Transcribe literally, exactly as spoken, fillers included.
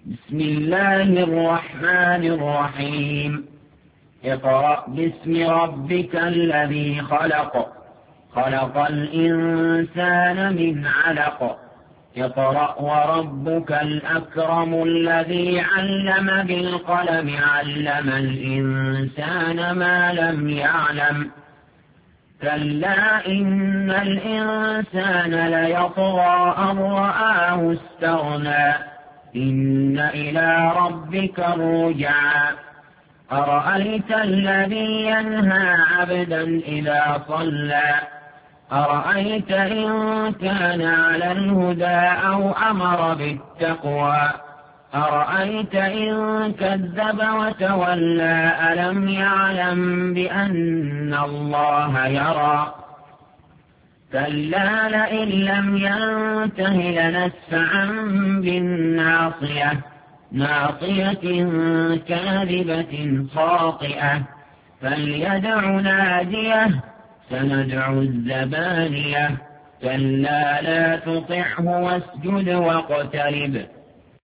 بسم الله الرحمن الرحيم. اقرأ باسم ربك الذي خلق خلق الإنسان من علق اقرأ وربك الأكرم الذي علم بالقلم علم الإنسان ما لم يعلم كلا إن الإنسان ليطغى أن رآه استغنى إن إلى ربك الرجعى أرأيت الذي ينهى عبدا إذا صلى أرأيت إن كان على الهدى أو أمر بالتقوى أرأيت إن كذب وتولى ألم يعلم بأن الله يرى كلا لئن لم ينته لنسفعا بالناصية ناصية كاذبة خاطئة فليدع ناديه سندع الزبانية كلا لا تطعه واسجد واقترب